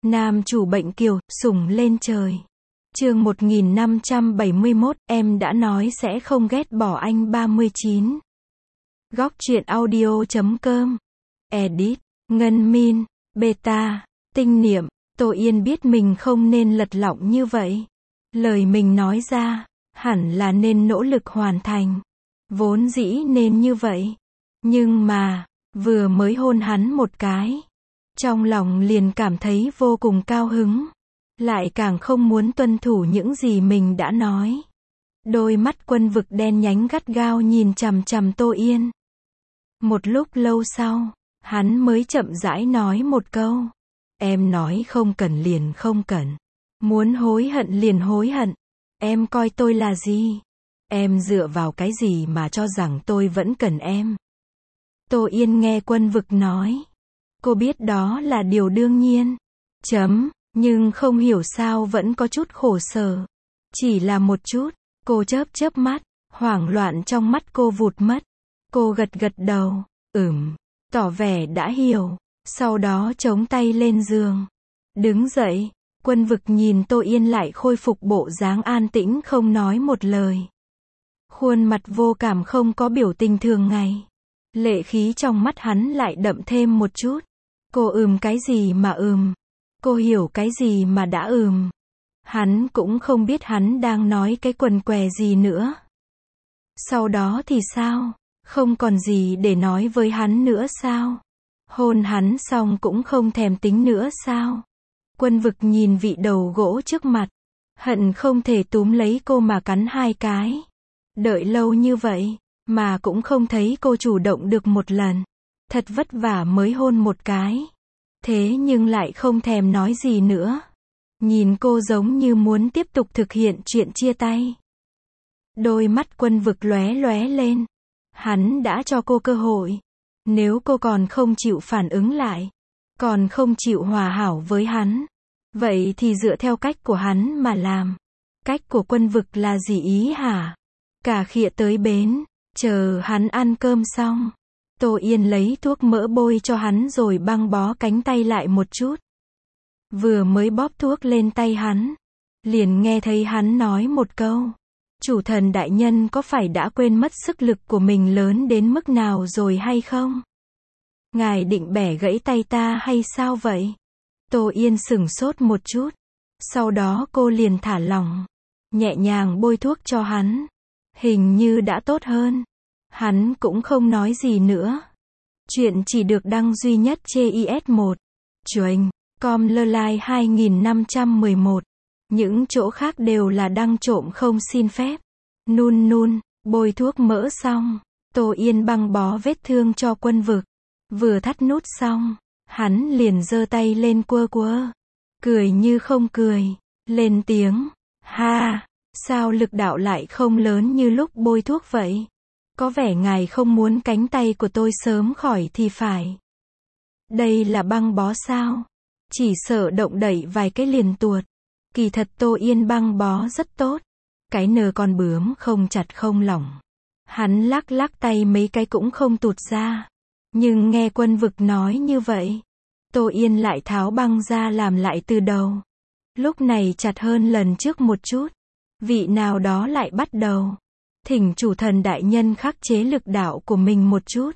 Nam chủ bệnh kiều, sủng lên trời. Chương 1571, em đã nói sẽ không ghét bỏ anh 39. Góc truyện audio.com. Edit, Ngân Min, Beta, Tinh Niệm. Tô Yên biết mình không nên lật lọng như vậy. Lời mình nói ra, hẳn là nên nỗ lực hoàn thành. Vốn dĩ nên như vậy. Nhưng mà, vừa mới hôn hắn một cái, trong lòng liền cảm thấy vô cùng cao hứng. Lại càng không muốn tuân thủ những gì mình đã nói. Đôi mắt Quân Vực đen nhánh gắt gao nhìn chằm chằm Tô Yên. Một lúc lâu sau, hắn mới chậm rãi nói một câu. Em nói không cần liền không cần. Muốn hối hận liền hối hận. Em coi tôi là gì? Em dựa vào cái gì mà cho rằng tôi vẫn cần em? Tô Yên nghe Quân Vực nói. Cô biết đó là điều đương nhiên. Nhưng không hiểu sao vẫn có chút khổ sở. Chỉ là một chút, cô chớp mắt, hoảng loạn trong mắt cô vụt mất. Cô gật đầu, tỏ vẻ đã hiểu. Sau đó chống tay lên giường. Đứng dậy, Quân Vực nhìn Tô Yên lại khôi phục bộ dáng an tĩnh không nói một lời. Khuôn mặt vô cảm không có biểu tình thường ngày. Lệ khí trong mắt hắn lại đậm thêm một chút. Cô cái gì mà Cô hiểu cái gì mà đã Hắn cũng không biết hắn đang nói cái quần què gì nữa. Sau đó thì sao? Không còn gì để nói với hắn nữa sao? Hôn hắn xong cũng không thèm tính nữa sao? Quân Vực nhìn vị đầu gỗ trước mặt. Hận không thể túm lấy cô mà cắn hai cái. Đợi lâu như vậy, mà cũng không thấy cô chủ động được một lần. Thật vất vả mới hôn một cái. Thế nhưng lại không thèm nói gì nữa. Nhìn cô giống như muốn tiếp tục thực hiện chuyện chia tay. Đôi mắt Quân Vực lóe lên. Hắn đã cho cô cơ hội. Nếu cô còn không chịu phản ứng lại, còn không chịu hòa hảo với hắn, vậy thì dựa theo cách của hắn mà làm. Cách của Quân Vực là gì ý hả? Cả khịa tới bến, chờ hắn ăn cơm xong. Tô Yên lấy thuốc mỡ bôi cho hắn rồi băng bó cánh tay lại một chút. Vừa mới bóp thuốc lên tay hắn, liền nghe thấy hắn nói một câu. Chủ thần đại nhân có phải đã quên mất sức lực của mình lớn đến mức nào rồi hay không? Ngài định bẻ gãy tay ta hay sao vậy? Tô Yên sửng sốt một chút. Sau đó cô liền thả lỏng. Nhẹ nhàng bôi thuốc cho hắn. Hình như đã tốt hơn. Hắn cũng không nói gì nữa. Chuyện chỉ được đăng duy nhất trên IS1. Chuyện com Lelai 2511. Những chỗ khác đều là đăng trộm không xin phép. Nun, bôi thuốc mỡ xong. Tô Yên băng bó vết thương cho Quân Vực. Vừa thắt nút xong, hắn liền giơ tay lên quơ. Cười như không cười. Lên tiếng. Ha, sao lực đạo lại không lớn như lúc bôi thuốc vậy? Có vẻ ngài không muốn cánh tay của tôi sớm khỏi thì phải. Đây là băng bó sao? Chỉ sợ động đậy vài cái liền tuột. Kỳ thật Tô Yên băng bó rất tốt. Cái nờ con bướm không chặt không lỏng. Hắn lắc tay mấy cái cũng không tụt ra. Nhưng nghe Quân Vực nói như vậy, Tô Yên lại tháo băng ra làm lại từ đầu. Lúc này chặt hơn lần trước một chút. Vị nào đó lại bắt đầu. Thỉnh chủ thần đại nhân khắc chế lực đạo của mình một chút.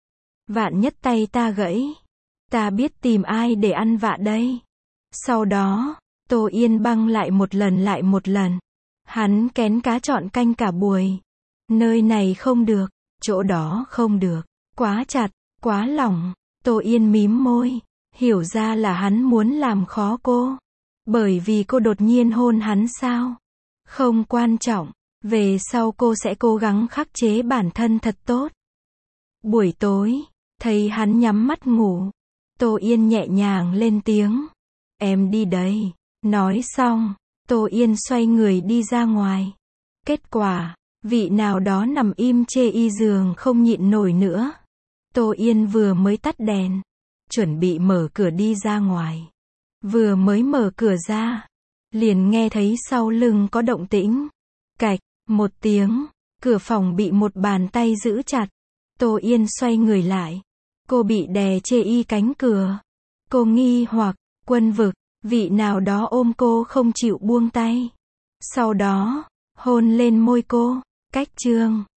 Vạn nhất tay ta gãy. Ta biết tìm ai để ăn vạ đây. Sau đó, Tô Yên băng lại một lần. Hắn kén cá chọn canh cả buổi. Nơi này không được, chỗ đó không được. Quá chặt, quá lỏng. Tô Yên mím môi. Hiểu ra là hắn muốn làm khó cô. Bởi vì cô đột nhiên hôn hắn sao? Không quan trọng. Về sau cô sẽ cố gắng khắc chế bản thân thật tốt. Buổi tối, thấy hắn nhắm mắt ngủ. Tô Yên nhẹ nhàng lên tiếng. Em đi đây. Nói xong, Tô Yên xoay người đi ra ngoài. Kết quả, vị nào đó nằm im chê y giường không nhịn nổi nữa. Tô Yên vừa mới tắt đèn, chuẩn bị mở cửa đi ra ngoài. Vừa mới mở cửa ra, liền nghe thấy sau lưng có động tĩnh. Cạch, một tiếng, cửa phòng bị một bàn tay giữ chặt. Tô Yên xoay người lại. Cô bị đè chê y cánh cửa. Cô nghi hoặc, Quân Vực, Vị nào đó ôm cô không chịu buông tay. Sau đó, hôn lên môi cô. Cách chương